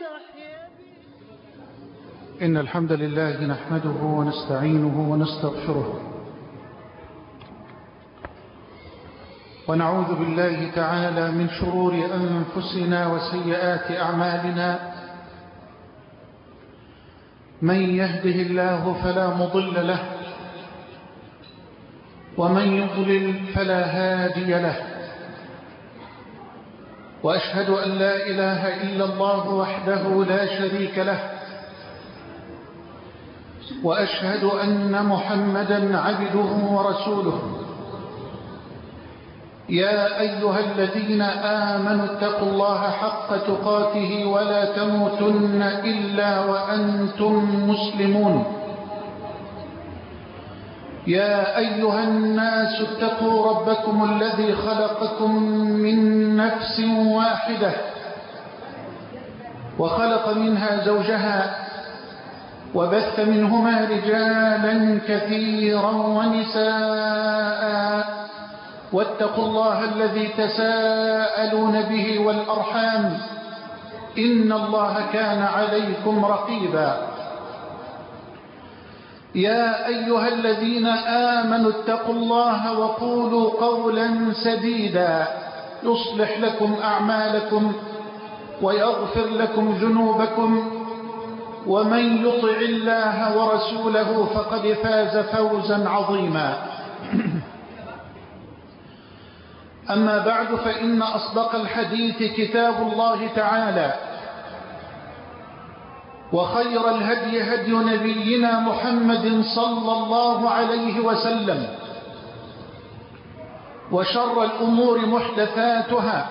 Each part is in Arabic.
إن الحمد لله نحمده ونستعينه ونستغفره ونعوذ بالله تعالى من شرور أنفسنا وسيئات أعمالنا. من يهده الله فلا مضل له ومن يضلل فلا هادي له، وأشهد أن لا إله إلا الله وحده لا شريك له، وأشهد أن محمدا عبده ورسوله. يا أيها الذين آمنوا اتقوا الله حق تقاته ولا تموتن إلا وأنتم مسلمون. يا أيها الناس اتقوا ربكم الذي خلقكم من نفس واحدة وخلق منها زوجها وبث منهما رجالا كثيرا ونساء، واتقوا الله الذي تساءلون به والأرحام إن الله كان عليكم رقيبا. يا أيها الذين آمنوا اتقوا الله وقولوا قولا سديدا يصلح لكم أعمالكم ويغفر لكم ذنوبكم، ومن يطع الله ورسوله فقد فاز فوزا عظيما. أما بعد، فإن أصدق الحديث كتاب الله تعالى، وخير الهدي هدي نبينا محمد صلى الله عليه وسلم، وشر الأمور محدثاتها،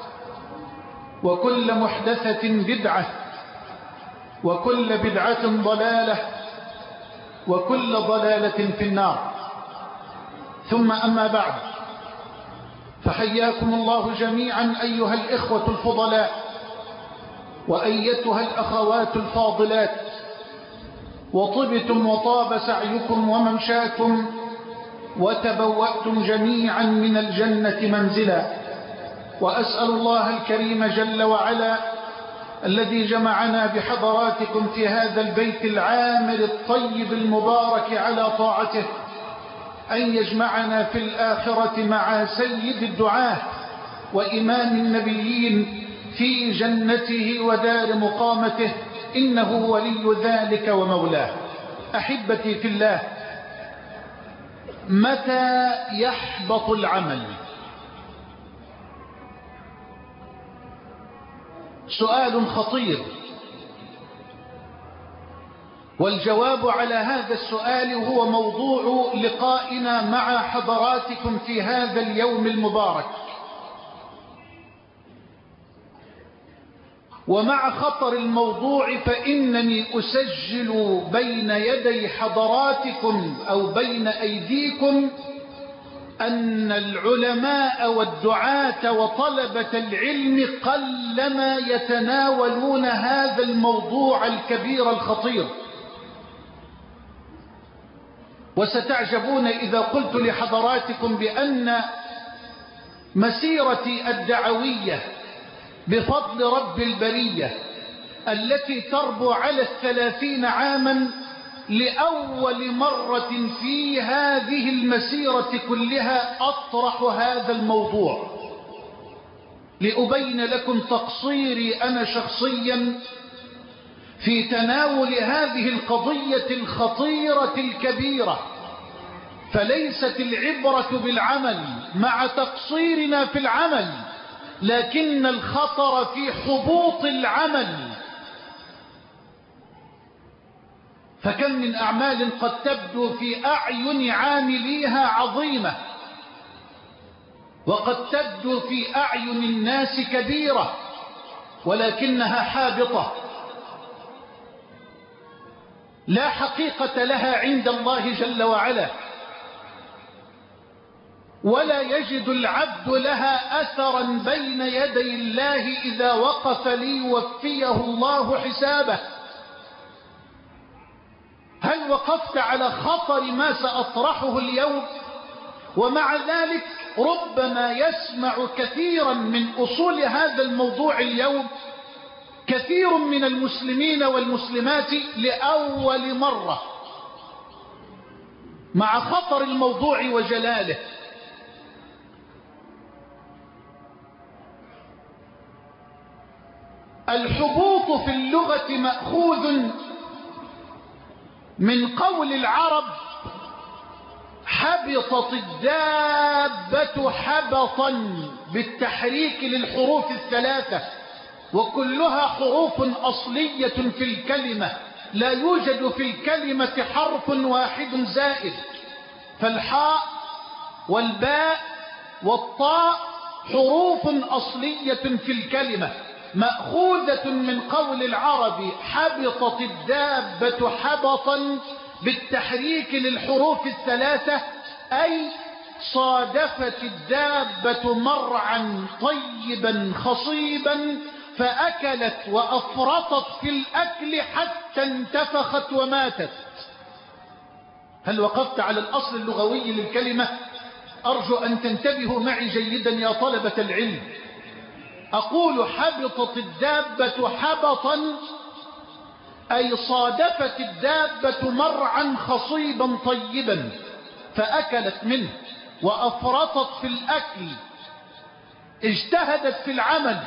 وكل محدثة بدعة، وكل بدعة ضلالة، وكل ضلالة في النار. ثم أما بعد، فحياكم الله جميعا أيها الإخوة الفضلاء وأيتها الأخوات الفاضلات، وطبتم وطاب سعيكم وممشاكم، وتبوأتم جميعا من الجنة منزلا. وأسأل الله الكريم جل وعلا الذي جمعنا بحضراتكم في هذا البيت العامر الطيب المبارك على طاعته أن يجمعنا في الآخرة مع سيد الدعاة وإمام النبيين في جنته ودار مقامته، إنه ولي ذلك ومولاه. أحبتي في الله، متى يحبط العمل؟ سؤال خطير، والجواب على هذا السؤال هو موضوع لقائنا مع حضراتكم في هذا اليوم المبارك. ومع خطر الموضوع فإنني أسجل بين يدي حضراتكم أو بين أيديكم أن العلماء والدعاة وطلبة العلم قلما يتناولون هذا الموضوع الكبير الخطير. وستعجبون إذا قلت لحضراتكم بأن مسيرتي الدعوية بفضل رب البرية التي تربو على 30 عاما، لأول مرة في هذه المسيرة كلها أطرح هذا الموضوع لأبين لكم تقصيري أنا شخصيا في تناول هذه القضية الخطيرة الكبيرة. فليست العبرة بالعمل مع تقصيرنا في العمل، لكن الخطر في حبوط العمل. فكم من أعمال قد تبدو في أعين عامليها عظيمة، وقد تبدو في أعين الناس كبيرة، ولكنها حابطة لا حقيقة لها عند الله جل وعلا، ولا يجد العبد لها أثرا بين يدي الله إذا وقف ليوفيه الله حسابه. هل وقفت على خطر ما سأطرحه اليوم؟ ومع ذلك ربما يسمع كثيرا من أصول هذا الموضوع اليوم كثير من المسلمين والمسلمات لأول مرة مع خطر الموضوع وجلاله. الحبوط في اللغة مأخوذ من قول العرب حبطت الدابة حبطا بالتحريك للحروف الثلاثة، وكلها حروف أصلية في الكلمة، لا يوجد في الكلمة حرف واحد زائد، فالحاء والباء والطاء حروف أصلية في الكلمة مأخوذة من قول العرب حبطت الدابة حبطا بالتحريك للحروف الثلاثة، أي صادفت الدابة مرعا طيبا خصيبا فأكلت وأفرطت في الأكل حتى انتفخت وماتت. هل وقفت على الأصل اللغوي للكلمة؟ أرجو أن تنتبهوا معي جيدا يا طلبة العلم. أقول حبطت الدابة حبطا أي صادفت الدابة مرعا خصيبا طيبا فأكلت منه وأفرطت في الأكل، اجتهدت في العمل،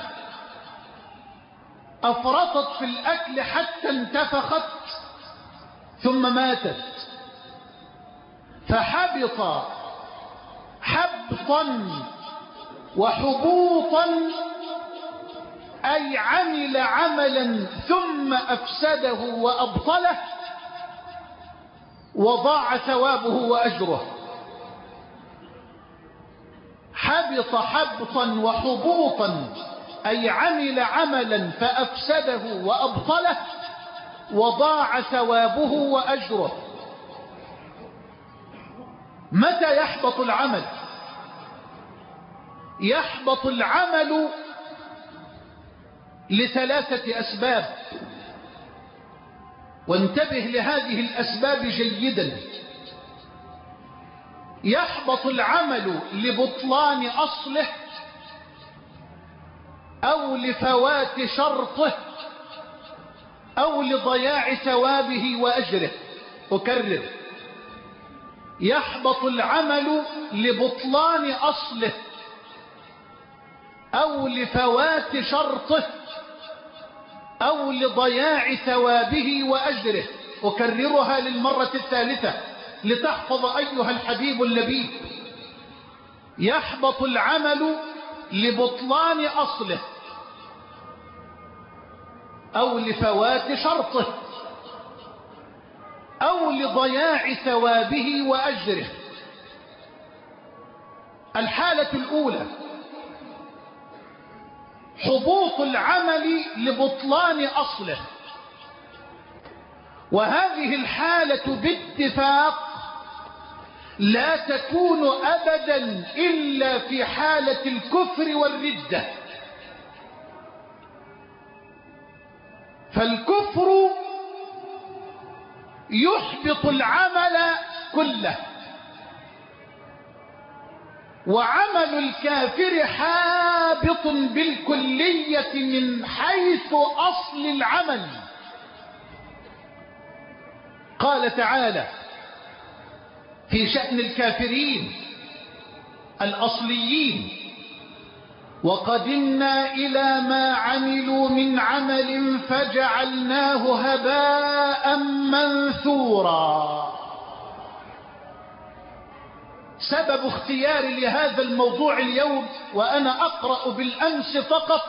أفرطت في الأكل حتى انتفخت ثم ماتت. فحبط حبطا وحبوطا أي عمل عملا ثم أفسده وأبطله وضاع ثوابه وأجره. حبط حبطا وحبوطا أي عمل عملا فأفسده وأبطله وضاع ثوابه وأجره. متى يحبط العمل؟ يحبط العمل لثلاثة أسباب، وانتبه لهذه الأسباب جيدا. يحبط العمل لبطلان أصله أو لفوات شرطه أو لضياع ثوابه وأجره. أكرر: يحبط العمل لبطلان أصله أو لفوات شرطه أو لضياع ثوابه وأجره. أكررها للمرة الثالثة لتحفظ أيها الحبيب اللبيب. يحبط العمل لبطلان أصله أو لفوات شرطه أو لضياع ثوابه وأجره. الحالة الأولى حبوط العمل لبطلان أصله، وهذه الحالة باتفاق لا تكون أبدا إلا في حالة الكفر والردة. فالكفر يحبط العمل كله، وعمل الكافر حابط بالكلية من حيث أصل العمل. قال تعالى في شأن الكافرين الأصليين: وقدمنا إلى ما عملوا من عمل فجعلناه هباء منثورا. سبب اختياري لهذا الموضوع اليوم وأنا أقرأ بالأمس فقط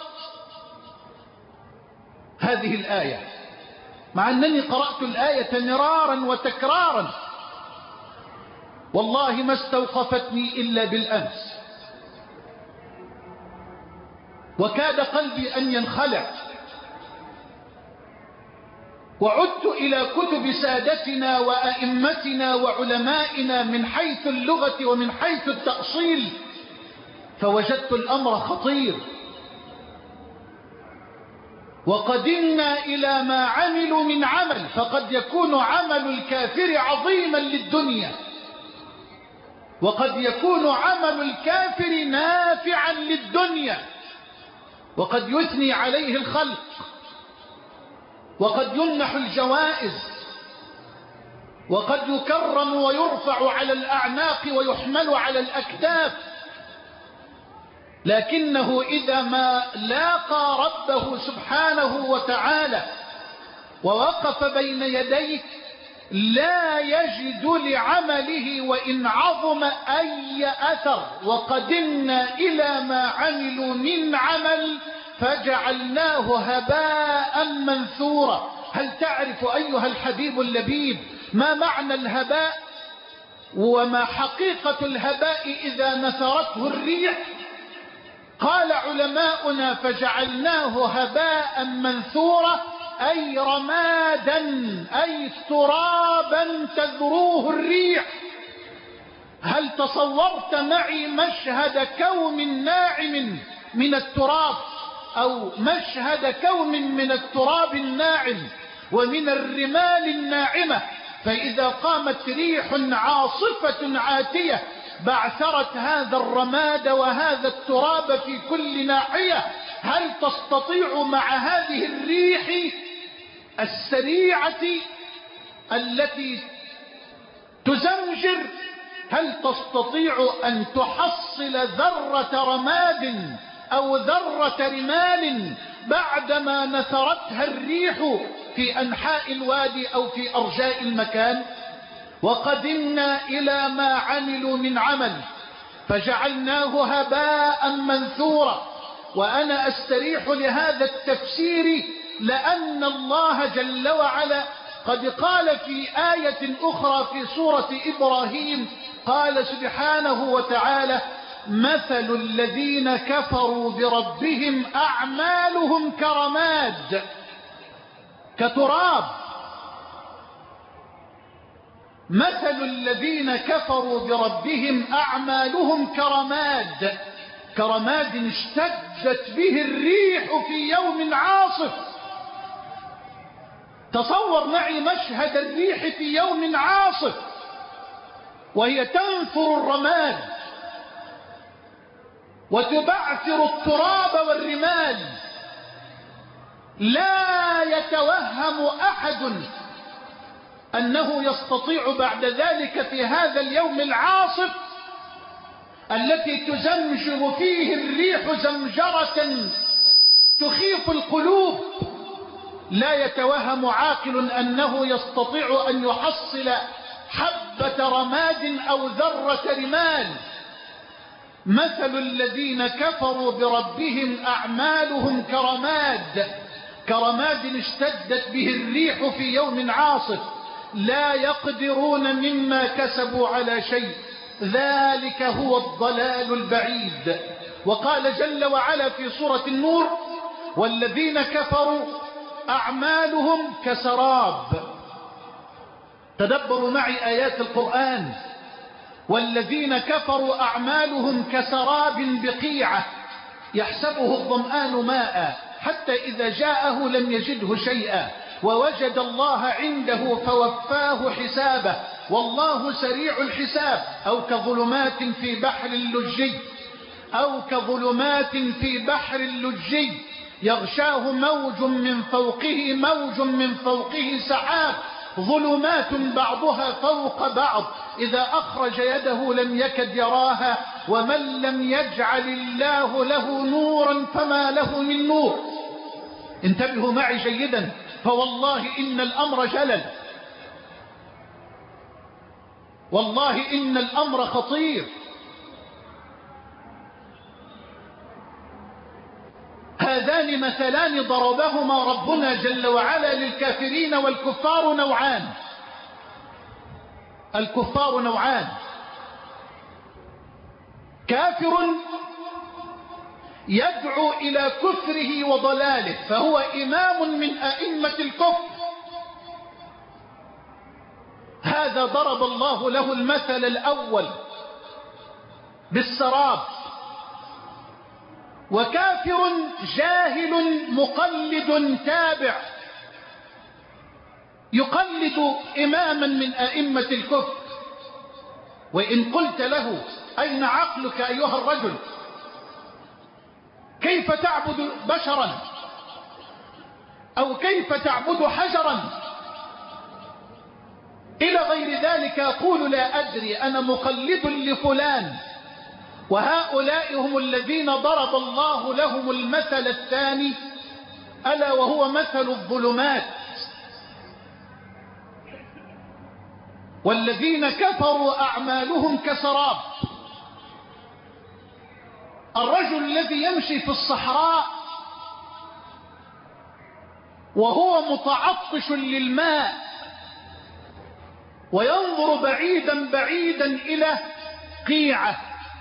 هذه الآية، مع أنني قرأت الآية مرارا وتكرارا، والله ما استوقفتني إلا بالأمس، وكاد قلبي أن ينخلع. وعدت إلى كتب سادتنا وأئمتنا وعلمائنا من حيث اللغة ومن حيث التأصيل، فوجدت الأمر خطير. وقدمنا إلى ما عملوا من عمل، فقد يكون عمل الكافر عظيما للدنيا، وقد يكون عمل الكافر نافعا للدنيا، وقد يثني عليه الخلق وقد يمنح الجوائز، وقد يكرم ويرفع على الأعناق ويحمل على الأكتاف، لكنه إذا ما لاقى ربه سبحانه وتعالى ووقف بين يديه لا يجد لعمله وإن عظم أي أثر. وقدمنا إلى ما عملوا من عمل فجعلناه هباء منثورا. هل تعرف أيها الحبيب اللبيب ما معنى الهباء وما حقيقة الهباء إذا نثرته الريح؟ قال علماؤنا فجعلناه هباء منثورا أي رمادا، أي ترابا تذروه الريح. هل تصورت معي مشهد كوم ناعم من التراب، أو مشهد كوم من التراب الناعم ومن الرمال الناعمة، فإذا قامت ريح عاصفة عاتية بعثرت هذا الرماد وهذا التراب في كل ناحية، هل تستطيع مع هذه الريح السريعة التي تزمجر، هل تستطيع أن تحصل ذرة رماد أو ذرة رمال بعدما نثرتها الريح في أنحاء الوادي أو في أرجاء المكان؟ وقدمنا إلى ما عملوا من عمل فجعلناه هباء منثورا. وأنا أستريح لهذا التفسير لأن الله جل وعلا قد قال في آية أخرى في سورة إبراهيم، قال سبحانه وتعالى: مثل الذين كفروا بربهم أعمالهم كرماد، كتراب. مثل الذين كفروا بربهم أعمالهم كرماد، كرماد اشتدت به الريح في يوم عاصف. تصور معي مشهد الريح في يوم عاصف وهي تنثر الرماد وتبعثر التراب والرمال. لا يتوهم أحد أنه يستطيع بعد ذلك في هذا اليوم العاصف التي تزمجر فيه الريح زمجرة تخيف القلوب، لا يتوهم عاقل أنه يستطيع أن يحصل حبة رماد أو ذرة رمال. مثل الذين كفروا بربهم أعمالهم كرماد، كرماد اشتدت به الريح في يوم عاصف، لا يقدرون مما كسبوا على شيء، ذلك هو الضلال البعيد. وقال جل وعلا في سورة النور: والذين كفروا أعمالهم كسراب. تدبروا معي آيات القرآن: والذين كفروا أعمالهم كسراب بقيعة يحسبه الظمآن ماء حتى إذا جاءه لم يجده شيئا ووجد الله عنده فوفاه حسابه والله سريع الحساب. أو كظلمات في بحر اللجي، أو كظلمات في بحر اللجي يغشاه موج من فوقه موج من فوقه سحاب، ظلمات بعضها فوق بعض إذا أخرج يده لم يكد يراها، ومن لم يجعل الله له نورا فما له من نور. انتبهوا معي جيدا، فوالله إن الأمر جلل، والله إن الأمر خطير. هذان مثلان ضربهما ربنا جل وعلا للكافرين، والكفار نوعان. الكفار نوعان: كافر يدعو إلى كفره وضلاله فهو إمام من أئمة الكفر، هذا ضرب الله له المثل الأول بالسراب. وكافر جاهل مقلد تابع يقلد إماما من أئمة الكفر، وإن قلت له: أين عقلك أيها الرجل؟ كيف تعبد بشرا؟ أو كيف تعبد حجرا إلى غير ذلك، يقول لا أدري أنا مقلد لفلان. وهؤلاء هم الذين ضرب الله لهم المثل الثاني، ألا وهو مثل الظلمات. والذين كفروا أعمالهم كسراب. الرجل الذي يمشي في الصحراء وهو متعطش للماء وينظر بعيدا بعيدا إلى قيعة،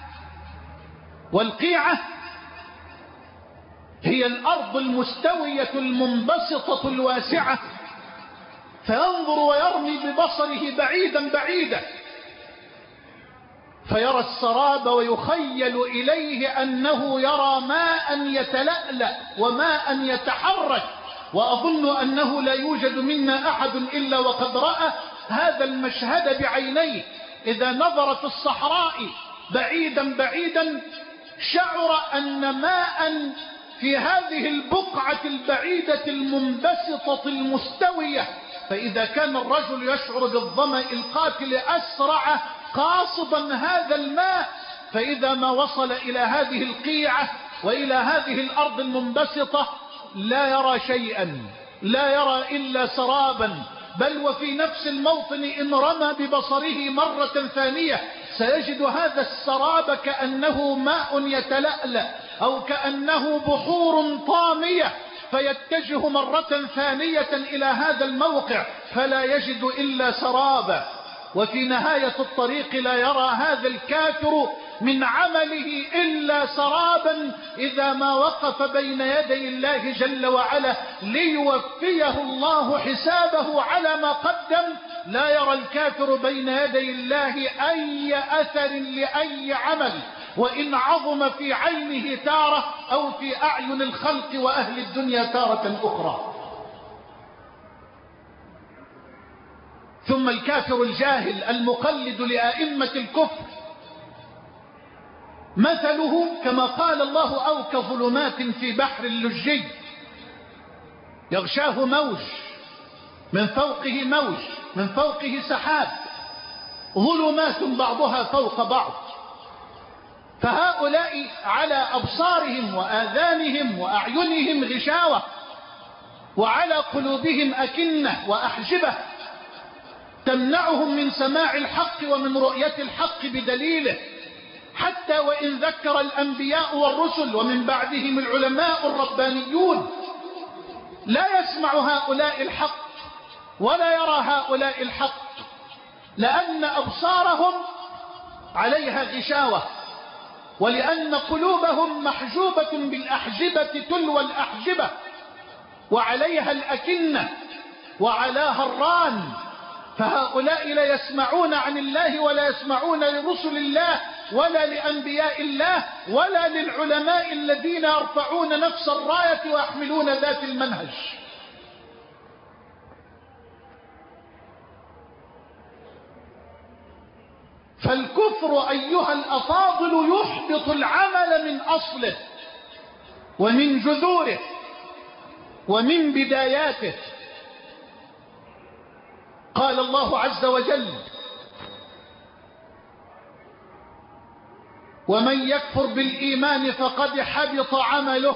والقيعة هي الأرض المستوية المنبسطة الواسعة، فينظر ويرمي ببصره بعيدا بعيدا فيرى السراب ويخيل إليه أنه يرى ماء يتلألأ وماء يتحرك، وأظن أنه لا يوجد منا أحد إلا وقد رأى هذا المشهد بعينيه. إذا نظر في الصحراء بعيدا بعيدا شعر أن ماء في هذه البقعة البعيدة المنبسطة المستوية. فإذا كان الرجل يشعر بالظمأ القاتل أسرع قاصدا هذا الماء، فإذا ما وصل إلى هذه القيعة وإلى هذه الأرض المنبسطة لا يرى شيئا، لا يرى إلا سرابا، بل وفي نفس الموطن إن رمى ببصره مرة ثانية سيجد هذا السراب كأنه ماء يتلألأ أو كأنه بحور طامية، فيتجه مرة ثانية إلى هذا الموقع فلا يجد إلا سرابا. وفي نهاية الطريق لا يرى هذا الكافر من عمله إلا سرابا إذا ما وقف بين يدي الله جل وعلا ليوفيه الله حسابه على ما قدم. لا يرى الكافر بين يدي الله أي أثر لأي عمل، وإن عظم في عينه تارة أو في أعين الخلق وأهل الدنيا تارة أخرى. ثم الكافر الجاهل المقلد لأئمة الكفر مثله كما قال الله أو كظلمات في بحر اللجي يغشاه موج من فوقه موج من فوقه سحاب، ظلمات بعضها فوق بعض. فهؤلاء على أبصارهم وآذانهم وأعينهم غشاوة، وعلى قلوبهم أكنة وأحجبة تمنعهم من سماع الحق ومن رؤية الحق بدليله، حتى وإن ذكر الأنبياء والرسل ومن بعدهم العلماء الربانيون لا يسمع هؤلاء الحق ولا يرى هؤلاء الحق، لأن أبصارهم عليها غشاوة، ولأن قلوبهم محجوبة بالأحجبة تلو الأحجبة، وعليها الأكنة وعلاها الران. فهؤلاء لا يسمعون عن الله ولا يسمعون لرسل الله ولا لأنبياء الله ولا للعلماء الذين يرفعون نفس الراية ويحملون ذات المنهج. فالكفر أيها الأفاضل يحبط العمل من أصله ومن جذوره ومن بداياته. قال الله عز وجل: ومن يكفر بالإيمان فقد حبط عمله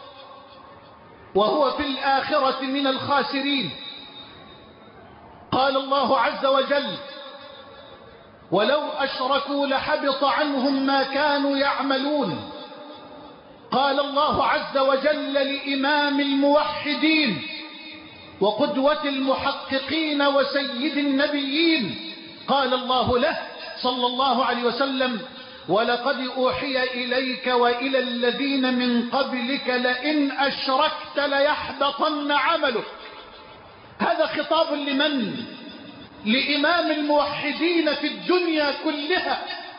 وهو في الآخرة من الخاسرين. قال الله عز وجل: ولو أشركوا لحبط عنهم ما كانوا يعملون. قال الله عز وجل لإمام الموحدين وقدوة المحققين وسيد النبيين، قال الله له صلى الله عليه وسلم: ولقد أوحي إليك وإلى الذين من قبلك لئن أشركت ليحبطن عملك. هذا خطاب لمن؟ لإمام الموحدين في الدنيا كلها.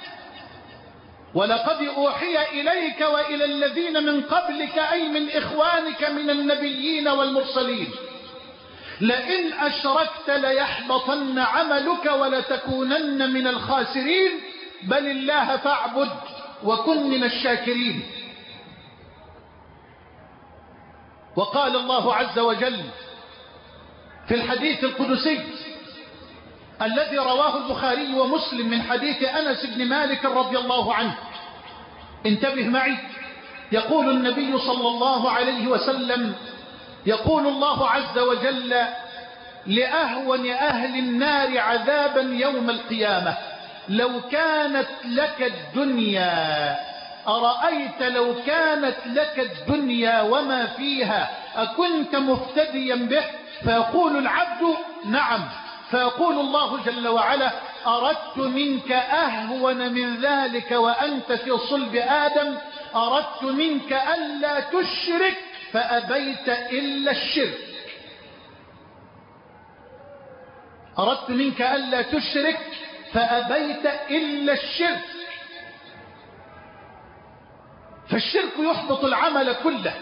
ولقد أوحي إليك وإلى الذين من قبلك أي من إخوانك من النبيين والمرسلين لئن أشركت ليحبطن عملك ولتكونن من الخاسرين، بل الله فاعبد وكن من الشاكرين. وقال الله عز وجل في الحديث القدسي الذي رواه البخاري ومسلم من حديث أنس بن مالك رضي الله عنه، انتبه معي، يقول النبي صلى الله عليه وسلم: يقول الله عز وجل لأهون أهل النار عذابا يوم القيامة: لو كانت لك الدنيا، أرأيت لو كانت لك الدنيا وما فيها أكنت مفتديا به؟ فيقول العبد: نعم. فيقول الله جل وعلا: أردت منك أهون من ذلك وأنت في صلب آدم، أردت منك ألا تشرك فأبيت إلا الشرك. أردت منك ألا تشرك فأبيت إلا الشرك. فالشرك يحبط العمل كله،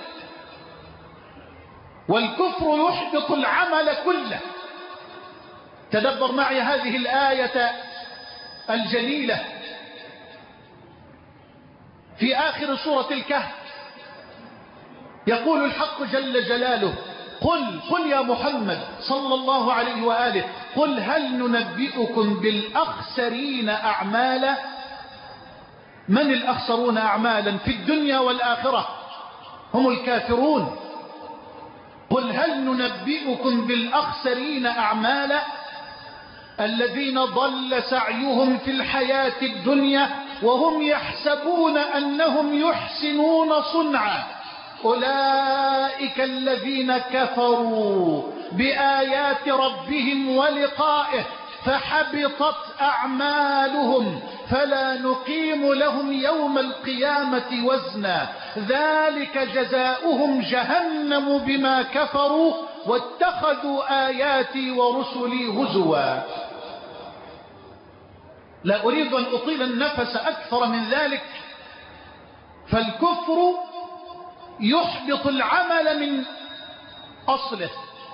والكفر يحبط العمل كله. تدبر معي هذه الآية الجليلة في آخر سورة الكهف، يقول الحق جل جلاله: قل يا محمد صلى الله عليه وآله، قل هل ننبئكم بالأخسرين أعمالا؟ من الأخسرون أعمالا في الدنيا والآخرة؟ هم الكافرون. قل هل ننبئكم بالأخسرين أعمالا؟ الذين ضل سعيهم في الحياة الدنيا وهم يحسبون أنهم يحسنون صنعا، أولئك الذين كفروا بآيات ربهم ولقائه فحبطت أعمالهم فلا نقيم لهم يوم القيامة وزنا، ذلك جزاؤهم جهنم بما كفروا واتخذوا آياتي ورسلي هزوا. لا أريد أن أطيل النفس أكثر من ذلك، فالكفر يحبط العمل من أصله.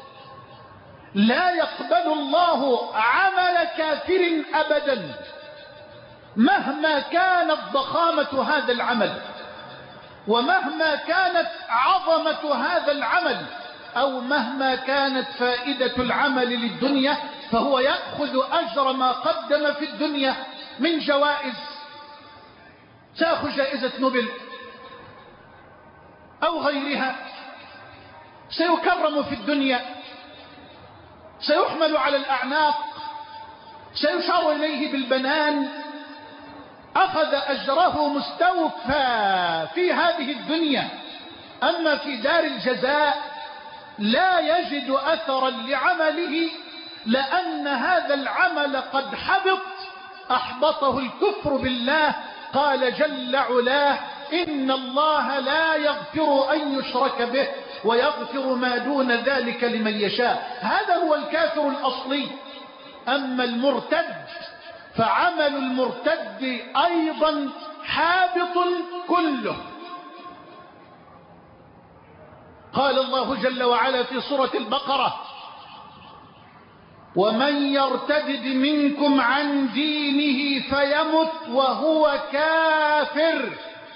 لا يقبل الله عمل كافر أبدا مهما كانت ضخامة هذا العمل، ومهما كانت عظمة هذا العمل، أو مهما كانت فائدة العمل للدنيا، فهو يأخذ أجر ما قدم في الدنيا من جوائز. سيأخذ جائزة نوبل أو غيرها، سيكرم في الدنيا، سيحمل على الأعناق، سيشار إليه بالبنان، أخذ أجره مستوفى في هذه الدنيا. أما في دار الجزاء لا يجد أثرا لعمله، لأن هذا العمل قد حبط، أحبطه الكفر بالله. قال جل علاه: إن الله لا يغفر أن يشرك به ويغفر ما دون ذلك لمن يشاء. هذا هو الكافر الأصلي. أما المرتد فعمل المرتد أيضا حابط كله. قال الله جل وعلا في سورة البقرة: ومن يرتد منكم عن دينه فيمت وهو كافر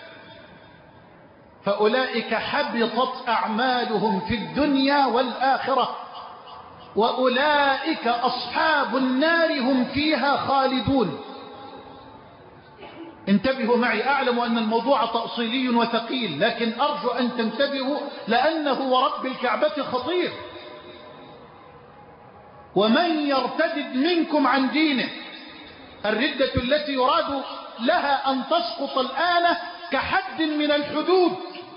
فأولئك حبطت أعمالهم في الدنيا والآخرة وأولئك أصحاب النار هم فيها خالدون. انتبهوا معي، أعلم أن الموضوع تأصيلي وثقيل، لكن أرجو أن تنتبهوا لأنه ورب الكعبة خطير. ومن يرتد منكم عن دينه، الردة التي يراد لها أن تسقط الآن كحد من الحدود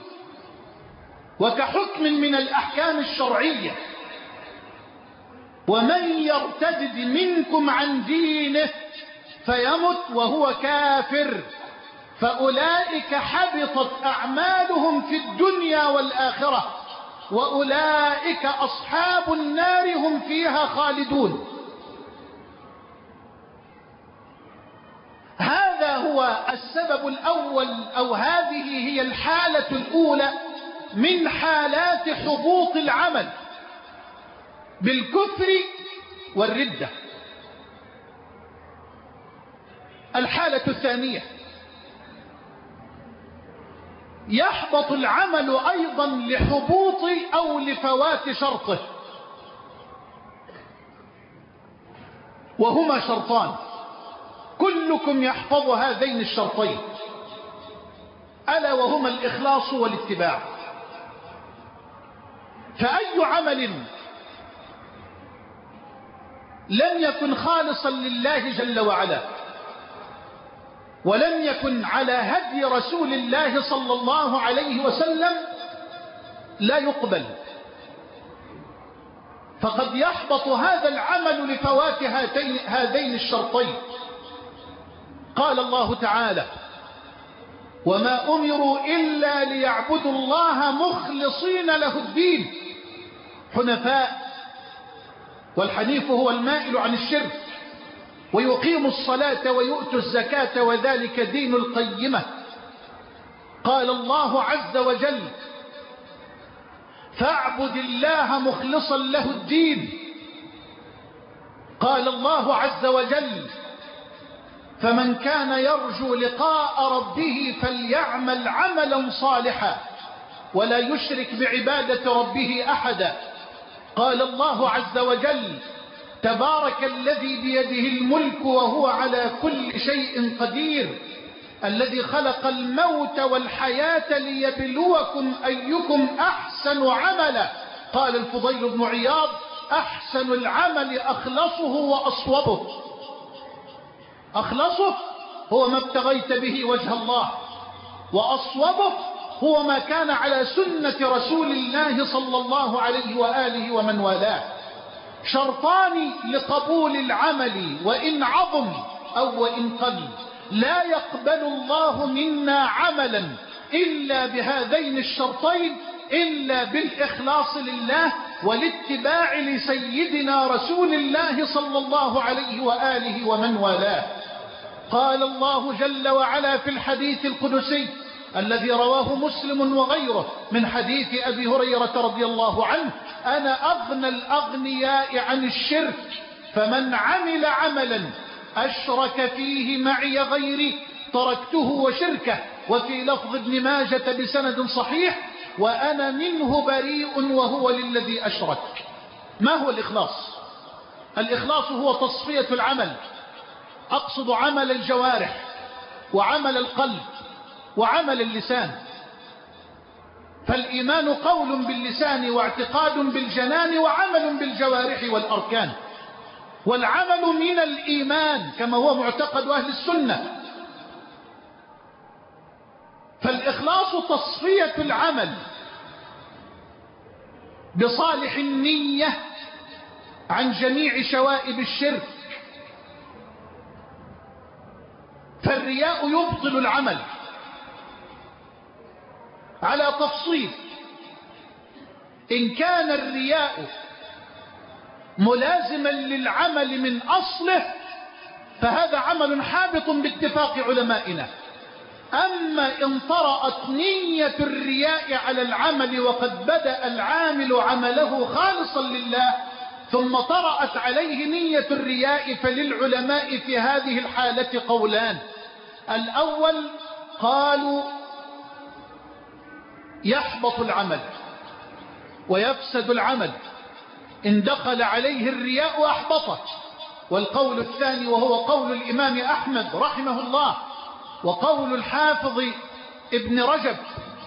وكحكم من الأحكام الشرعية. ومن يرتد منكم عن دينه فيمت وهو كافر فأولئك حبطت أعمالهم في الدنيا والآخرة وأولئك أصحاب النار هم فيها خالدون. هذا هو السبب الأول، أو هذه هي الحالة الأولى من حالات حبوط العمل بالكفر والردة. الحالة الثانية يحبط العمل أيضا لحبوط أو لفوات شرطه، وهما شرطان كلكم يحفظ هذين الشرطين، ألا وهما الإخلاص والاتباع. فأي عمل لم يكن خالصا لله جل وعلا ولم يكن على هدي رسول الله صلى الله عليه وسلم لا يقبل، فقد يحبط هذا العمل لفوات هذين الشرطين. قال الله تعالى: وما أمروا إلا ليعبدوا الله مخلصين له الدين حنفاء، والحنيف هو المائل عن الشرك، ويقيموا الصلاة ويؤتوا الزكاة وذلك دين القيمة. قال الله عز وجل: فاعبد الله مخلصا له الدين. قال الله عز وجل: فمن كان يرجو لقاء ربه فليعمل عملا صالحا ولا يشرك بعبادة ربه أحدا. قال الله عز وجل: تبارك الذي بيده الملك وهو على كل شيء قدير، الذي خلق الموت والحياة ليبلوكم أيكم أحسن عملا. قال الفضيل بن عياض: أحسن العمل أخلصه وأصوبه. أخلصه هو ما ابتغيت به وجه الله، وأصوبه هو ما كان على سنة رسول الله صلى الله عليه وآله ومن والاه. شرطان لقبول العمل وإن عظم أو وإن قل. لا يقبل الله منا عملا إلا بهذين الشرطين، إلا بالإخلاص لله والاتباع لسيدنا رسول الله صلى الله عليه وآله ومن والاه. قال الله جل وعلا في الحديث القدسي الذي رواه مسلم وغيره من حديث أبي هريرة رضي الله عنه: أنا أغنى الأغنياء عن الشرك، فمن عمل عملا أشرك فيه معي غيري تركته وشركه. وفي لفظ ابن ماجة بسند صحيح: وأنا منه بريء وهو للذي أشرك. ما هو الإخلاص؟ الإخلاص هو تصفية العمل، أقصد عمل الجوارح وعمل القلب وعمل اللسان. فالإيمان قول باللسان واعتقاد بالجنان وعمل بالجوارح والأركان، والعمل من الإيمان كما هو معتقد أهل السنة. فالإخلاص تصفية العمل بصالح النية عن جميع شوائب الشرك. فالرياء يبطل العمل على تفصيل. إن كان الرياء ملازما للعمل من أصله فهذا عمل حابط باتفاق علمائنا. أما إن طرأت نية الرياء على العمل وقد بدأ العامل عمله خالصا لله ثم طرأت عليه نية الرياء، فللعلماء في هذه الحالة قولان. الأول قالوا يحبط العمل ويفسد العمل إن دخل عليه الرياء أحبطه. والقول الثاني وهو قول الإمام أحمد رحمه الله وقول الحافظ ابن رجب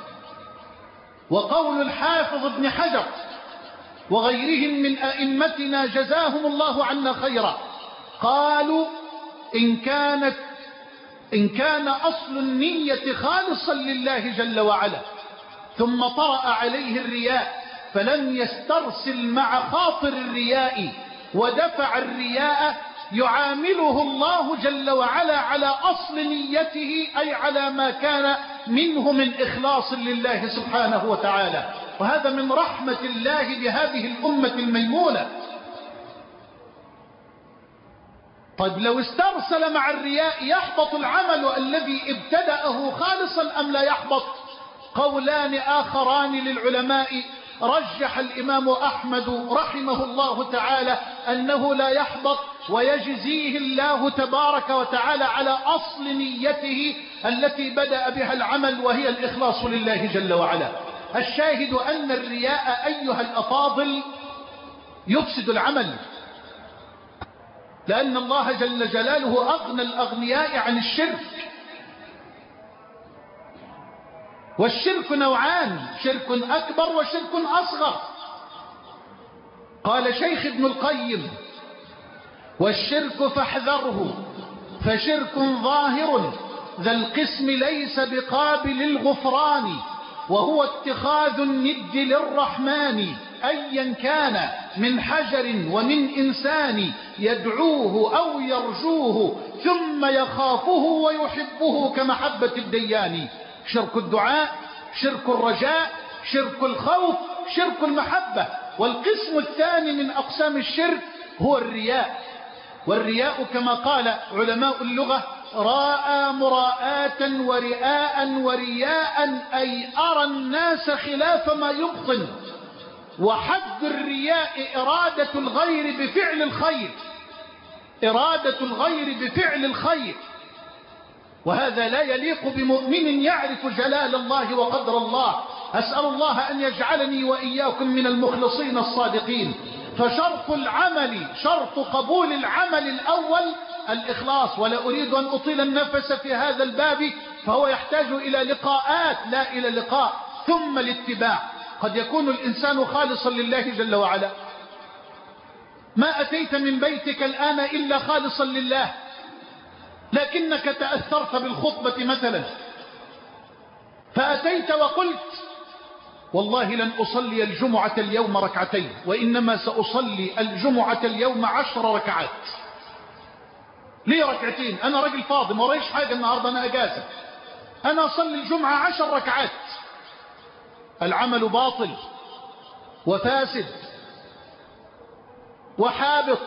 وقول الحافظ ابن حجر وغيرهم من أئمتنا جزاهم الله عنا خيرا، قالوا إن كان أصل النية خالصا لله جل وعلا ثم طرأ عليه الرياء فلم يسترسل مع خاطر الرياء ودفع الرياء، يعامله الله جل وعلا على أصل نيته، أي على ما كان منه من إخلاص لله سبحانه وتعالى. وهذا من رحمة الله بهذه الأمة الميمونة. طيب لو استرسل مع الرياء يحبط العمل الذي ابتدأه خالصا أم لا يحبط؟ قولان آخران للعلماء رجح الإمام أحمد رحمه الله تعالى أنه لا يحبط، ويجزيه الله تبارك وتعالى على أصل نيته التي بدأ بها العمل، وهي الإخلاص لله جل وعلا. الشاهد أن الرياء أيها الأفاضل يفسد العمل، لأن الله جل جلاله أغنى الأغنياء عن الشرك. والشرك نوعان: شرك أكبر وشرك أصغر. قال شيخ ابن القيم: والشرك فاحذره، فشرك ظاهر ذا القسم ليس بقابل الغفران، وهو اتخاذ الند للرحمن أيا كان من حجر ومن إنسان، يدعوه أو يرجوه ثم يخافه ويحبه كمحبة الديان. شرك الدعاء، شرك الرجاء، شرك الخوف، شرك المحبة. والقسم الثاني من أقسام الشرك هو الرياء. والرياء كما قال علماء اللغة: راء مراءة ورئاء ورياء، أي أرى الناس خلاف ما يبطن. وحد الرياء إرادة الغير بفعل الخير، إرادة الغير بفعل الخير، وهذا لا يليق بمؤمن يعرف جلال الله وقدر الله. أسأل الله أن يجعلني وإياكم من المخلصين الصادقين. فشرط العمل، شرط قبول العمل الأول الإخلاص. ولا أريد أن أطيل النفس في هذا الباب، فهو يحتاج إلى لقاءات لا إلى لقاء. ثم الاتباع. قد يكون الإنسان خالصا لله جل وعلا، ما أتيت من بيتك الآن إلا خالصا لله، لكنك تأثرت بالخطبة مثلا، فأتيت وقلت: والله لن أصلي الجمعة اليوم ركعتين، وإنما سأصلي الجمعة اليوم 10 ركعات. ليه ركعتين؟ أنا رجل فاضي، ما وريش حاجة النهاردة، أنا أجازة، أنا أصلي الجمعة 10 ركعات. العمل باطل وفاسد وحابط.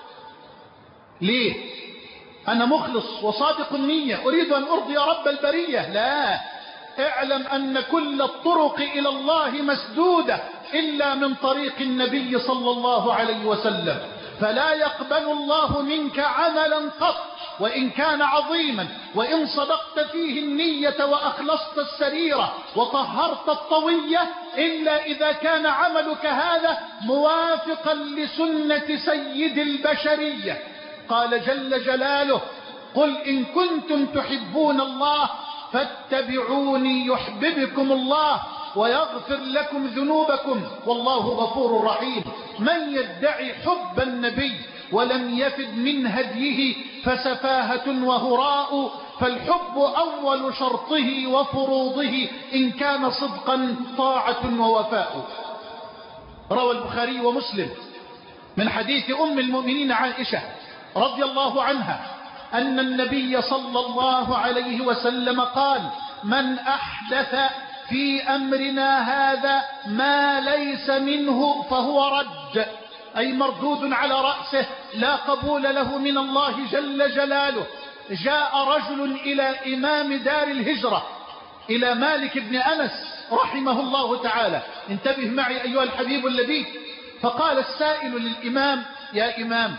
ليه؟ أنا مخلص وصادق النية، أريد أن أرضي رب البرية. لا، اعلم أن كل الطرق إلى الله مسدودة إلا من طريق النبي صلى الله عليه وسلم. فلا يقبل الله منك عملا قط وإن كان عظيما، وإن صدقت فيه النية وأخلصت السريرة وطهرت الطوية، إلا إذا كان عملك هذا موافقا لسنة سيد البشرية. قال جل جلاله: قل إن كنتم تحبون الله فاتبعوني يحببكم الله ويغفر لكم ذنوبكم والله غفور رحيم. من يدعي حب النبي ولم يفد من هديه فسفاهة وهراء، فالحب أول شرطه وفروضه إن كان صدقا طاعة ووفاء. روى البخاري ومسلم من حديث أم المؤمنين عائشة رضي الله عنها أن النبي صلى الله عليه وسلم قال: من أحدث في أمرنا هذا ما ليس منه فهو رد، أي مردود على رأسه، لا قبول له من الله جل جلاله. جاء رجل إلى إمام دار الهجرة، إلى مالك بن أنس رحمه الله تعالى، انتبه معي أيها الحبيب اللبيب. فقال السائل للإمام: يا إمام،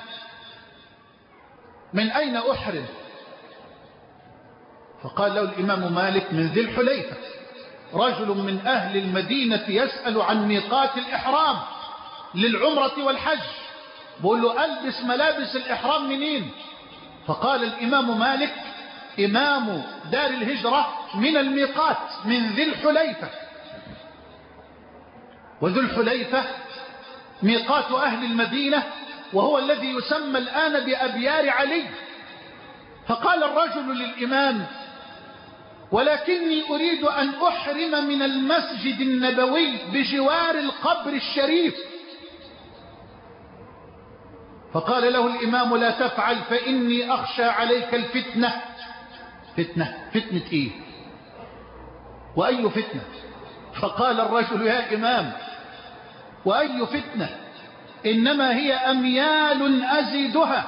من أين أحرم؟ فقال له الإمام مالك: من ذي الحليفة. رجل من أهل المدينة يسأل عن ميقات الإحرام للعمرة والحج، بقول له: ألبس ملابس الإحرام منين؟ فقال الإمام مالك إمام دار الهجرة: من الميقات، من ذي الحليفة. وذو الحليفة ميقات أهل المدينة، وهو الذي يسمى الآن بأبيار علي. فقال الرجل للإمام: ولكني أريد أن أحرم من المسجد النبوي بجوار القبر الشريف. فقال له الإمام: لا تفعل، فإني أخشى عليك الفتنة. فتنة إيه؟ وأي فتنة؟ فقال الرجل: يا إمام، وأي فتنة؟ إنما هي أميال أزيدها،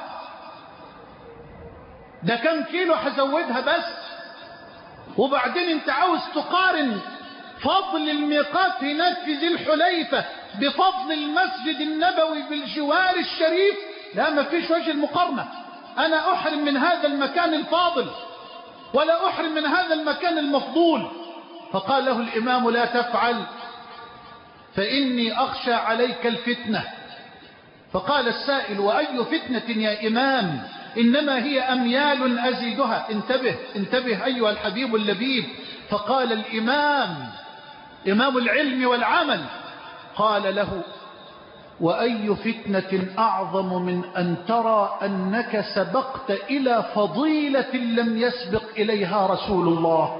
ده كم كيلو هزودها بس، وبعدين انت عاوز تقارن فضل الميقات هناك في ذي الحليفة بفضل المسجد النبوي بالجوار الشريف، لا ما فيش وجه المقارنة. أنا أحرم من هذا المكان الفاضل ولا أحرم من هذا المكان المفضول. فقال له الإمام لا تفعل فإني أخشى عليك الفتنة. فقال السائل وأي فتنة يا إمام؟ إنما هي أميال أزيدها. انتبه انتبه أيها الحبيب اللبيب. فقال الإمام إمام العلم والعمل قال له وأي فتنة أعظم من أن ترى أنك سبقت إلى فضيلة لم يسبق إليها رسول الله.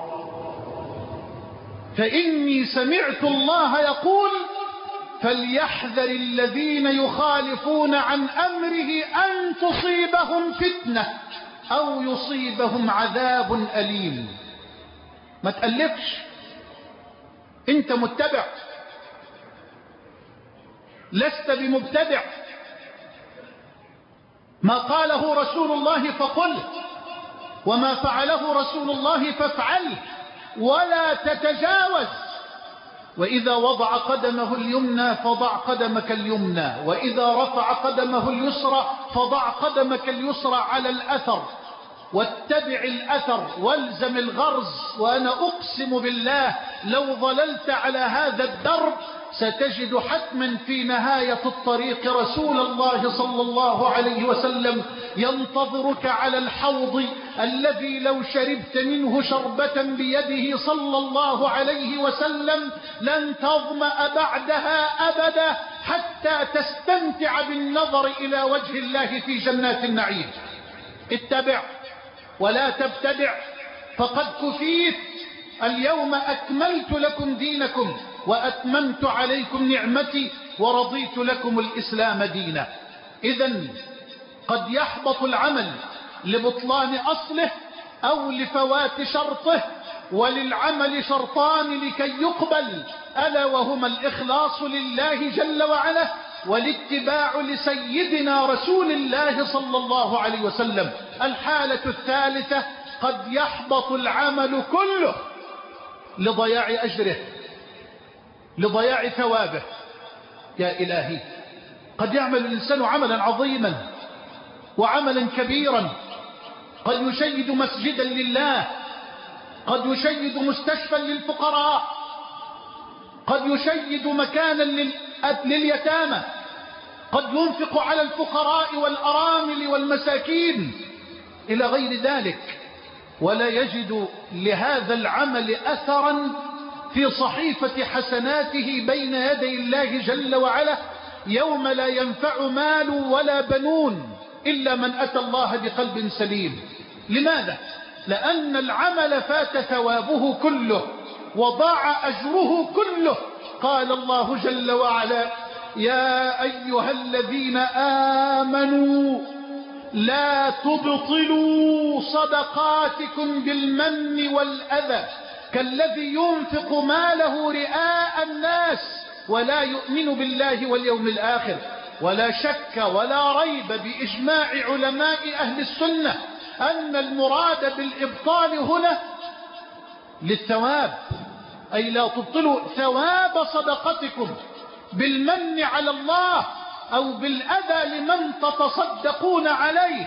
فإني سمعت الله يقول فليحذر الذين يخالفون عن أمره أن تصيبهم فتنة أو يصيبهم عذاب أليم. ما تألفش، أنت متبع لست بمبتدع. ما قاله رسول الله فقل، وما فعله رسول الله فافعل، ولا تتجاوز. وإذا وضع قدمه اليمنى فضع قدمك اليمنى، وإذا رفع قدمه اليسرى فضع قدمك اليسرى على الأثر، واتبع الأثر والزم الغرز. وأنا أقسم بالله لو ظللت على هذا الدرب ستجد حتما في نهاية الطريق رسول الله صلى الله عليه وسلم ينتظرك على الحوض الذي لو شربت منه شربة بيده صلى الله عليه وسلم لن تظمأ بعدها أبدا حتى تستمتع بالنظر إلى وجه الله في جنات النعيم. اتبع ولا تبتدع، فقد كفيت. اليوم أكملت لكم دينكم وأتممت عليكم نعمتي ورضيت لكم الإسلام دينا. إذن قد يحبط العمل لبطلان أصله أو لفوات شرطه، وللعمل شرطان لكي يقبل، ألا وهما الإخلاص لله جل وعلا والاتباع لسيدنا رسول الله صلى الله عليه وسلم. الحالة الثالثة قد يحبط العمل كله لضياع أجره، لضياع ثوابه. يا إلهي، قد يعمل الإنسان عملا عظيما وعملا كبيرا، قد يشيد مسجدا لله، قد يشيد مستشفى للفقراء، قد يشيد مكانا لليتامى، قد ينفق على الفقراء والأرامل والمساكين إلى غير ذلك، ولا يجد لهذا العمل أثرا في صحيفة حسناته بين يدي الله جل وعلا يوم لا ينفع مال ولا بنون إلا من أتى الله بقلب سليم. لماذا؟ لأن العمل فات ثوابه كله وضاع أجره كله. قال الله جل وعلا يا أيها الذين آمنوا لا تبطلوا صدقاتكم بالمن والأذى كالذي ينفق ماله رئاء الناس ولا يؤمن بالله واليوم الآخر. ولا شك ولا ريب بإجماع علماء أهل السنة أن المراد بالإبطال هنا للثواب، أي لا تبطلوا ثواب صدقتكم بالمن على الله أو بالأذى لمن تتصدقون عليه،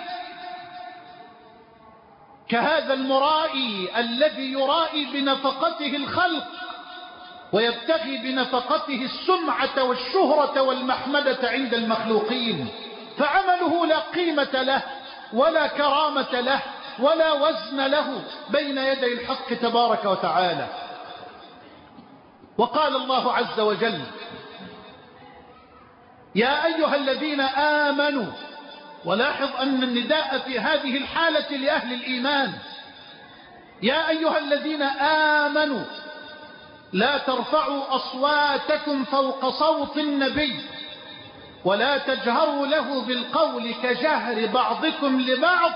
كهذا المرائي الذي يرائي بنفقته الخلق ويبتغي بنفقته السمعة والشهرة والمحمدة عند المخلوقين، فعمله لا قيمة له ولا كرامة له ولا وزن له بين يدي الحق تبارك وتعالى. وقال الله عز وجل يا أيها الذين آمنوا، ولاحظ أن النداء في هذه الحالة لأهل الإيمان، يا أيها الذين آمنوا لا ترفعوا أصواتكم فوق صوت النبي ولا تجهروا له بالقول كجهر بعضكم لبعض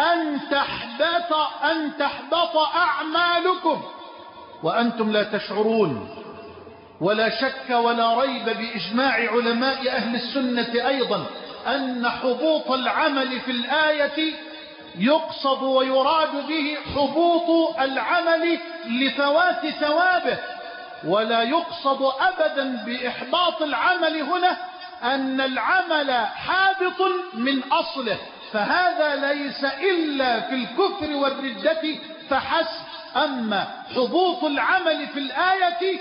أن تحبط أعمالكم وأنتم لا تشعرون. ولا شك ولا ريب بإجماع علماء أهل السنة أيضا أن حبوط العمل في الآية يقصد ويراد به حبوط العمل لفوات ثوابه، ولا يقصد أبدا بإحباط العمل هنا أن العمل حابط من أصله، فهذا ليس إلا في الكفر والردة فحسب. أما حبوط العمل في الآية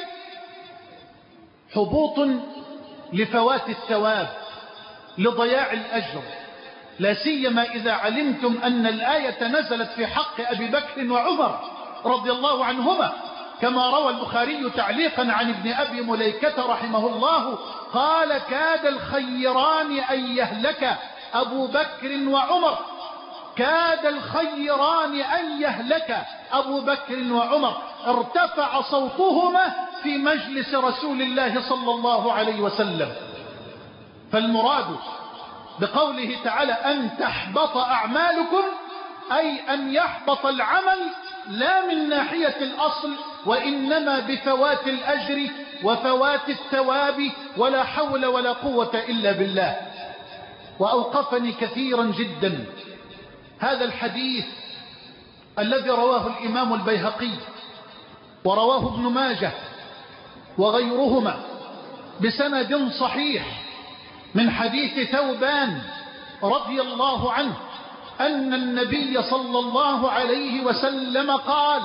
حبوط لفوات الثواب، لضياع الأجر، لا سيما إذا علمتم أن الآية نزلت في حق أبي بكر وعمر رضي الله عنهما، كما روى البخاري تعليقا عن ابن أبي مليكة رحمه الله قال: كاد الخيران أن يهلك أبو بكر وعمر، كاد الخيران أن يهلك أبو بكر وعمر، ارتفع صوتهما في مجلس رسول الله صلى الله عليه وسلم. فالمراد بقوله تعالى أن تحبط أعمالكم أي أن يحبط العمل، لا من ناحية الأصل، وإنما بفوات الأجر وفوات الثواب، ولا حول ولا قوة إلا بالله. وأوقفني كثيرا جدا هذا الحديث الذي رواه الإمام البيهقي ورواه ابن ماجه وغيرهما بسند صحيح من حديث ثوبان رضي الله عنه أن النبي صلى الله عليه وسلم قال: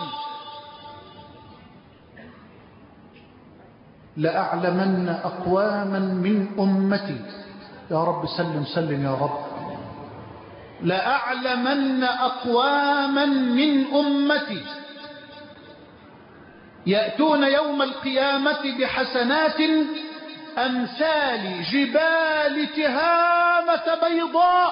لأعلمن أقواما من أمتي، يا رب سلم سلم يا رب، لأعلمن أقواما من أمتي يأتون يوم القيامة بحسنات أمثال جبال تهامة بيضاء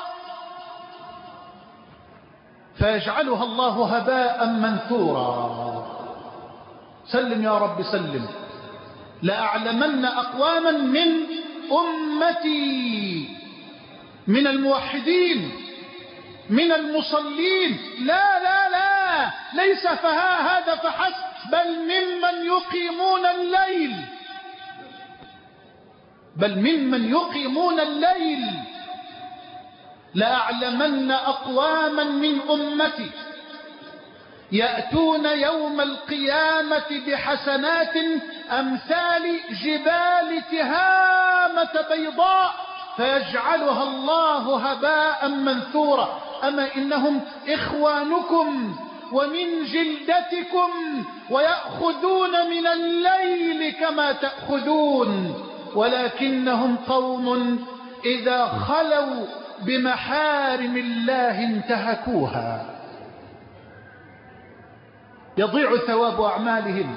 فيجعلها الله هباء منثورا. سلم يا رب سلم. لأعلمن أقواما من أمتي، من الموحدين، من المصلين، لا لا لا، ليس هذا فحسب، بل ممن يقيمون الليل، بل ممن يقيمون الليل. لأعلمن أقواما من أمتي يأتون يوم القيامة بحسنات أمثال جبال تهامة بيضاء فيجعلها الله هباء منثورا. أما إنهم إخوانكم ومن جلدتكم ويأخذون من الليل كما تأخذون، ولكنهم قوم إذا خلوا بمحارم الله انتهكوها. يضيع ثواب أعمالهم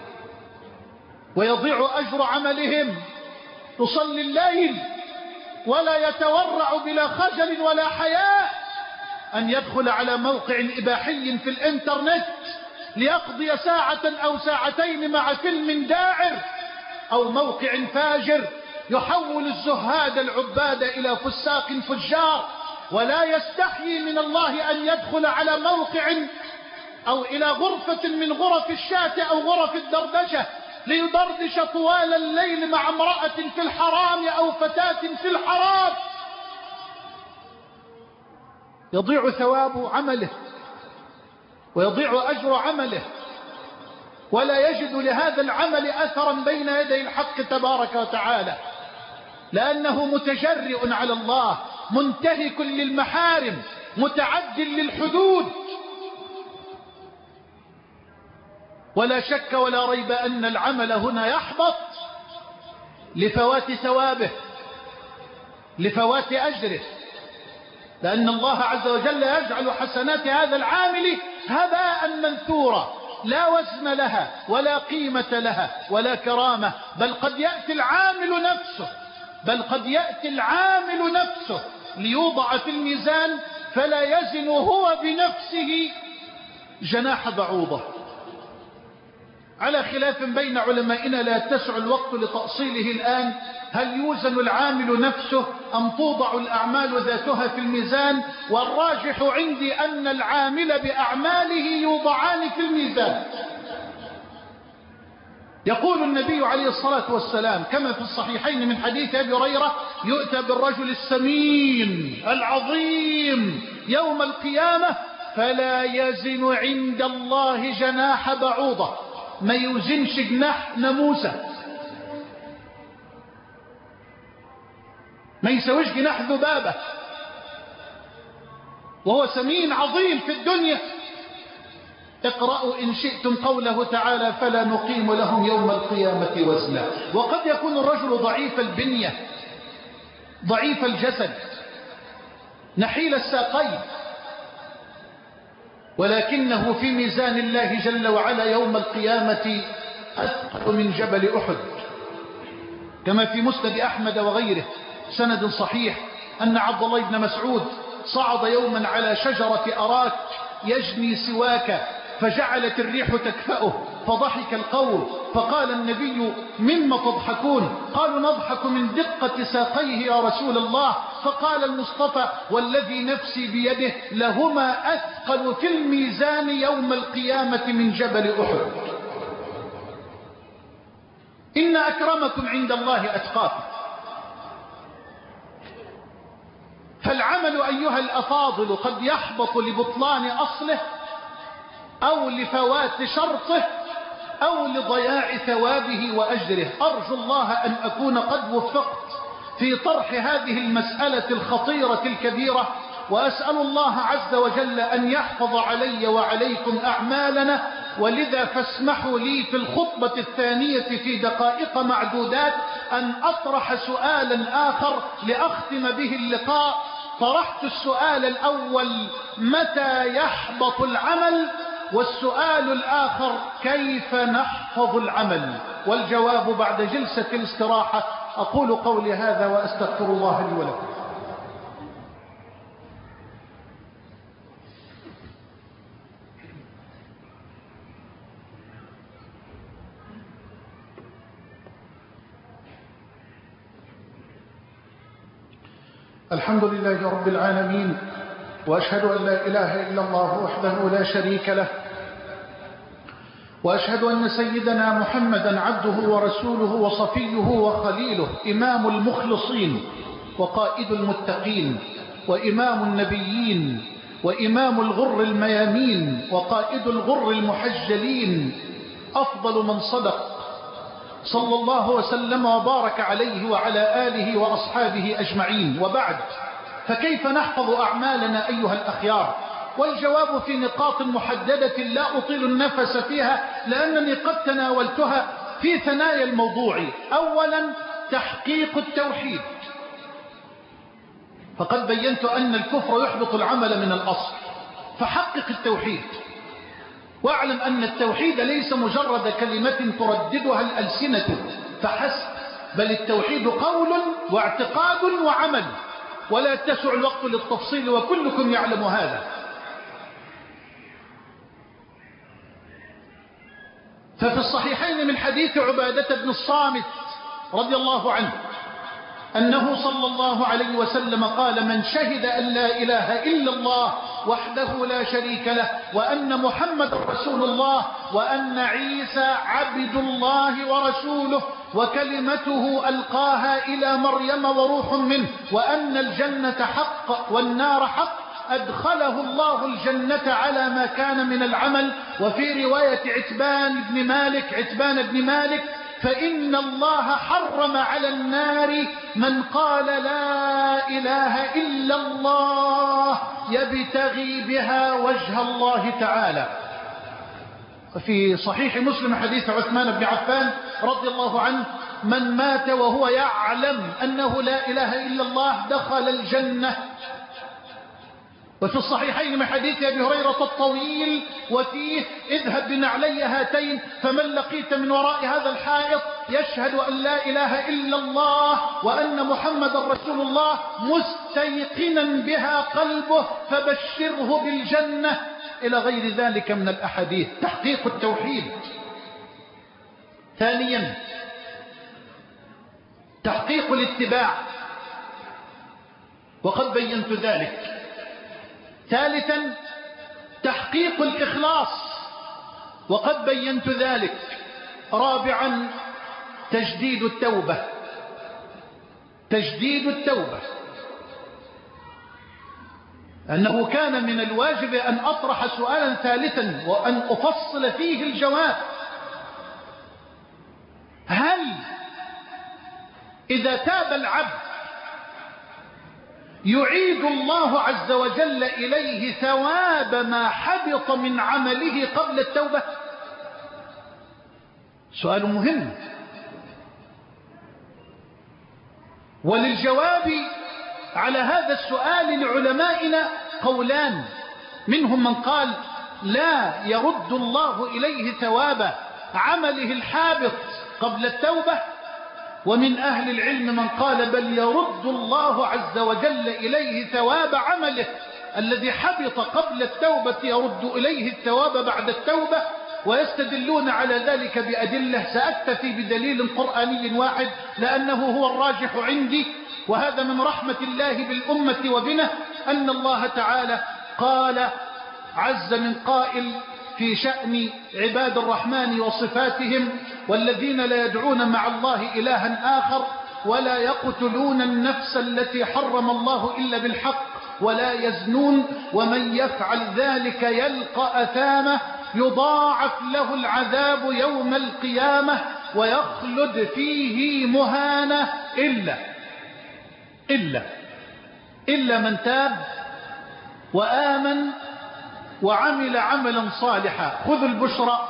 ويضيع أجر عملهم. تصلي الليل ولا يتورع بلا خجل ولا حياء أن يدخل على موقع إباحي في الإنترنت ليقضي ساعة أو ساعتين مع فيلم داعر، أو موقع فاجر يحول الزهاد العباد إلى فساق فجار، ولا يستحيي من الله أن يدخل على موقع أو إلى غرفة من غرف الشاة أو غرف الدردشة ليدردش طوال الليل مع امرأة في الحرام أو فتاة في الحرام. يضيع ثواب عمله ويضيع أجر عمله، ولا يجد لهذا العمل أثرا بين يدي الحق تبارك وتعالى، لأنه متجرئ على الله، منتهك للمحارم، متعد للحدود. ولا شك ولا ريب أن العمل هنا يحبط لفوات ثوابه، لفوات أجره، لأن الله عز وجل يجعل حسنات هذا العامل هباء منثورا، لا وزن لها ولا قيمة لها ولا كرامة. بل قد يأتي العامل نفسه ليوضع في الميزان فلا يزن هو بنفسه جناح بعوضة. على خلاف بين علمائنا لا يتسع الوقت لتأصيله الآن، هل يوزن العامل نفسه أم توضع الأعمال ذاتها في الميزان؟ والراجح عندي أن العامل بأعماله يوضعان في الميزان. يقول النبي عليه الصلاة والسلام كما في الصحيحين من حديث أبي هريرة: يؤتى بالرجل السمين العظيم يوم القيامة فلا يزن عند الله جناح بعوضة. ما يوزنش جناح ناموسة، ما يسويش جناح ذبابة، وهو سمين عظيم في الدنيا. اقرأوا إن شئتم قوله تعالى فلا نقيم لهم يوم القيامة وزنا. وقد يكون الرجل ضعيف البنية، ضعيف الجسد، نحيل الساقين، ولكنه في ميزان الله جل وعلا يوم القيامة أثقل من جبل أحد، كما في مسند أحمد وغيره سند صحيح أن عبد الله بن مسعود صعد يوما على شجرة أراك يجني سواك، فجعلت الريح تكفأه فضحك القوم، فقال النبي مما تضحكون؟ قالوا نضحك من دقة ساقيه يا رسول الله. فقال المصطفى والذي نفسي بيده لهما أثقل في الميزان يوم القيامة من جبل أحد. إن أكرمكم عند الله أتقاكم. فالعمل أيها الأفاضل قد يحبط لبطلان أصله أو لفوات شرطه أو لضياع ثوابه وأجره. أرجو الله أن أكون قد وفقت في طرح هذه المسألة الخطيرة الكبيرة، وأسأل الله عز وجل أن يحفظ علي وعليكم أعمالنا. ولذا فاسمحوا لي في الخطبة الثانية في دقائق معدودات أن أطرح سؤالا آخر لأختم به اللقاء. طرحت السؤال الأول متى يحبط العمل، والسؤال الآخر كيف نحفظ العمل، والجواب بعد جلسة الاستراحة. أقول قولي هذا وأستغفر الله لي ولكم. الحمد لله رب العالمين، وأشهد أن لا إله إلا الله وحده لا شريك له، وأشهد أن سيدنا محمدا عبده ورسوله وصفيه وخليله، إمام المخلصين وقائد المتقين وإمام النبيين وإمام الغر الميامين وقائد الغر المحجلين، أفضل من صدق، صلى الله وسلم وبارك عليه وعلى آله وأصحابه أجمعين. وبعد، فكيف نحفظ أعمالنا أيها الأخيار؟ والجواب في نقاط محددة لا أطيل النفس فيها لأنني قد تناولتها في ثنايا الموضوع. أولا، تحقيق التوحيد، فقد بينت أن الكفر يحبط العمل من الأصل، فحقق التوحيد، واعلم أن التوحيد ليس مجرد كلمة ترددها الألسنة فحسب، بل التوحيد قول واعتقاد وعمل، ولا تسع الوقت للتفصيل وكلكم يعلم هذا. ففي الصحيحين من حديث عبادة بن الصامت رضي الله عنه أنه صلى الله عليه وسلم قال من شهد أن لا إله إلا الله وحده لا شريك له وأن محمد رسول الله وأن عيسى عبد الله ورسوله وكلمته ألقاها إلى مريم وروح منه وأن الجنة حق والنار حق أدخله الله الجنة على ما كان من العمل. وفي رواية عتبان بن مالك فإن الله حرم على النار من قال لا إله إلا الله يبتغي بها وجه الله تعالى. في صحيح مسلم حديث عثمان بن عفان رضي الله عنه من مات وهو يعلم أنه لا إله إلا الله دخل الجنة. وفي الصحيحين من حديث أبي هريرة الطويل وفيه اذهب بنعلي هاتين فمن لقيت من وراء هذا الحائط يشهد أن لا إله إلا الله وأن محمد رسول الله مستيقنا بها قلبه فبشره بالجنة، إلى غير ذلك من الأحاديث. تحقيق التوحيد. ثانيا، تحقيق الاتباع، وقد بينت ذلك. ثالثا، تحقيق الإخلاص، وقد بينت ذلك. رابعا، تجديد التوبة. تجديد التوبة، أنه كان من الواجب أن أطرح سؤالا ثالثا وأن أفصل فيه الجواب، هل إذا تاب العبد يعيد الله عز وجل إليه ثواب ما حبط من عمله قبل التوبة؟ سؤال مهم. وللجواب على هذا السؤال لعلمائنا قولان، منهم من قال لا يرد الله إليه ثواب عمله الحابط قبل التوبة، ومن أهل العلم من قال بل يرد الله عز وجل إليه ثواب عمله الذي حبط قبل التوبة، يرد إليه الثواب بعد التوبة، ويستدلون على ذلك بأدلة. سأكتفي بدليل قرآني واحد لأنه هو الراجح عندي، وهذا من رحمة الله بالأمة وبنا أن الله تعالى قال عز من قائل في شأن عباد الرحمن وصفاتهم: والذين لا يدعون مع الله إلها آخر ولا يقتلون النفس التي حرم الله إلا بالحق ولا يزنون ومن يفعل ذلك يلقى أثامه يضاعف له العذاب يوم القيامة ويخلد فيه مهانة إلا من تاب وآمن وعمل عملا صالحا خذوا البشرى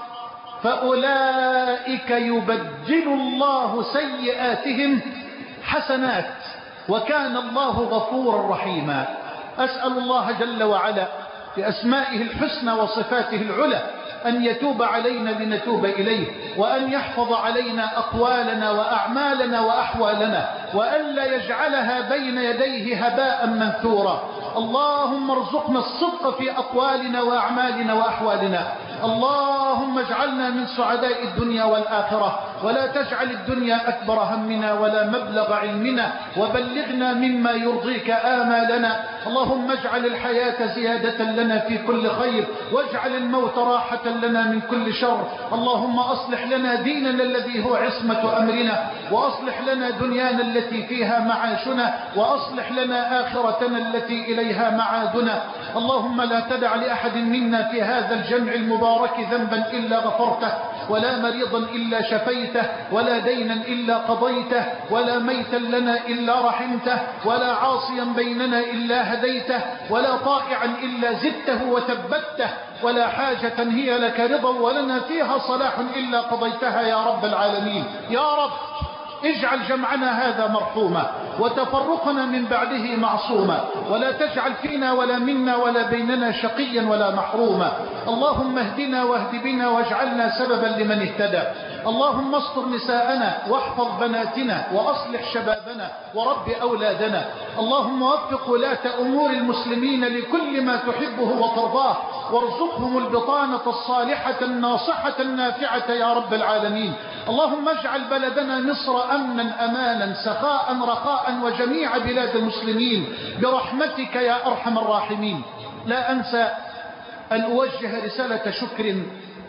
فأولئك يبدل الله سيئاتهم حسنات وكان الله غفورا رحيما. أسأل الله جل وعلا بأسمائه الحسنى وصفاته العلى أن يتوب علينا لنتوب إليه، وأن يحفظ علينا أقوالنا وأعمالنا وأحوالنا، وأن لا يجعلها بين يديه هباء منثورا. اللهم ارزقنا الصدق في أقوالنا وأعمالنا وأحوالنا. اللهم اجعلنا من سعداء الدنيا والآخرة، ولا تجعل الدنيا أكبر همنا ولا مبلغ علمنا، وبلغنا مما يرضيك آمالنا. اللهم اجعل الحياة زيادة لنا في كل خير، واجعل الموت راحة لنا من كل شر. اللهم أصلح لنا ديننا الذي هو عصمة أمرنا، وأصلح لنا دنيانا التي فيها معاشنا، وأصلح لنا آخرتنا التي إليها معادنا. اللهم لا تدع لأحد منا في هذا الجمع المبارك ذنبا إلا غفرته، ولا مريضا إلا شفيته، ولا دينا إلا قضيته، ولا ميتا لنا إلا رحمته، ولا عاصيا بيننا إلا هديته، ولا طائعا إلا زدته وثبته، ولا حاجة هي لك رضا ولنا فيها صلاح إلا قضيتها يا رب العالمين. يا رب اجعل جمعنا هذا مرحوما وتفرقنا من بعده معصوما، ولا تجعل فينا ولا منا ولا بيننا شقيا ولا محروما. اللهم اهدنا واهد بنا واجعلنا سببا لمن اهتدى. اللهم استر نساءنا واحفظ بناتنا وأصلح شبابنا ورب أولادنا. اللهم وفق ولاة أمور المسلمين لكل ما تحبه وترضاه، وارزقهم البطانة الصالحة الناصحة النافعة يا رب العالمين. اللهم اجعل بلدنا مصر أمنا أمانا سخاء رخاء وجميع بلاد المسلمين برحمتك يا أرحم الراحمين. لا أنسى أن أوجه رسالة شكر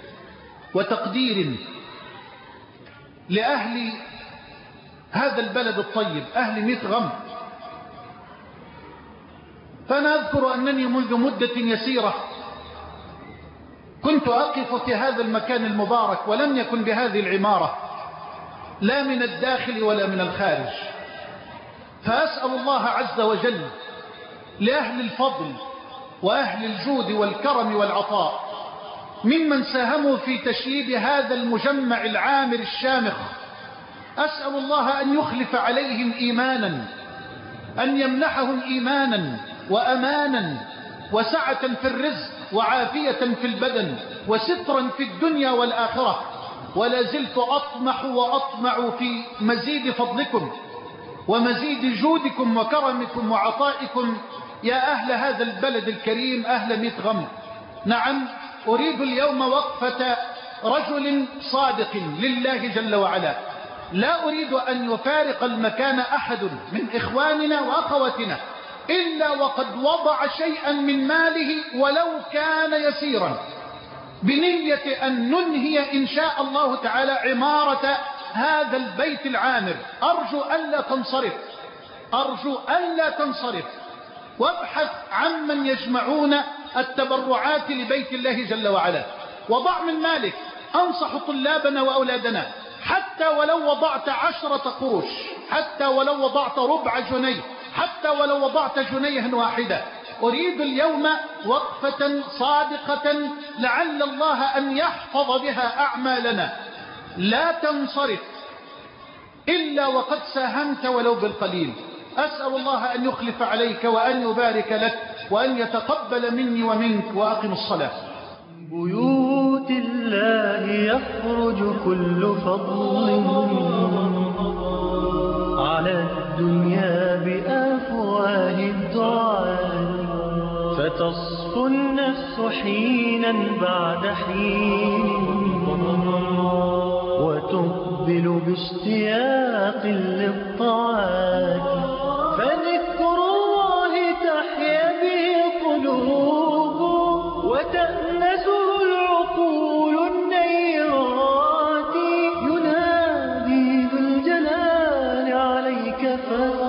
وتقدير لأهل هذا البلد الطيب، أهل ميتغم. فأنا أذكر أنني منذ مدة يسيرة كنت أقف في هذا المكان المبارك، ولم يكن بهذه العمارة لا من الداخل ولا من الخارج، فأسأل الله عز وجل لأهل الفضل وأهل الجود والكرم والعطاء ممن ساهموا في تشييد هذا المجمع العامر الشامخ، أسأل الله أن يخلف عليهم إيمانا، أن يمنحهم إيمانا وأمانا وسعة في الرزق وعافية في البدن وسترا في الدنيا والآخرة. ولا زلت أطمح وأطمع في مزيد فضلكم ومزيد جودكم وكرمكم وعطائكم يا أهل هذا البلد الكريم، أهل ميتغم. نعم، أريد اليوم وقفة رجل صادق لله جل وعلا. لا أريد أن يفارق المكان أحد من إخواننا وأخواتنا إلا وقد وضع شيئا من ماله ولو كان يسيرا، بنية أن ننهي إن شاء الله تعالى عمارة هذا البيت العامر. أرجو أن لا تنصرف وابحث عمن يجمعون التبرعات لبيت الله جل وعلا، وضع من مالك. أنصح طلابنا وأولادنا حتى ولو وضعت 10 قروش، حتى ولو وضعت ربع جنيه، حتى ولو وضعت جنيه واحدة. أريد اليوم وقفة صادقة لعل الله أن يحفظ بها أعمالنا. لا تنصرف إلا وقد ساهمت ولو بالقليل. أسأل الله أن يخلف عليك وأن يبارك لك وأن يتقبل مني ومنك. وأقم الصلاة. بيوت الله يخرج كل فضل على الدنيا بأفواه الدعاء، فتصفو النفس حينا بعد حين وتقبل باشتياق للطاعات، فذكر الله تحيا به القلوب وتأنسه العقول النيرات. ينادي ذو الجلال عليك فاتح